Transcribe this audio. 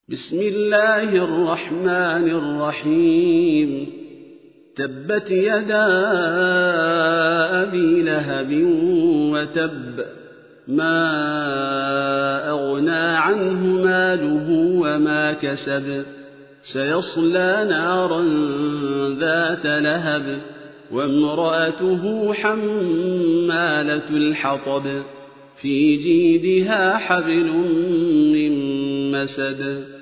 بسم الله الرحمن الرحيم تبت يدا أبي لهب وتب ما أغنى عنه ماله وما كسب سيصلى نارا ذات لهب وامرأته حمالة الحطب في جيدها حبل من مسد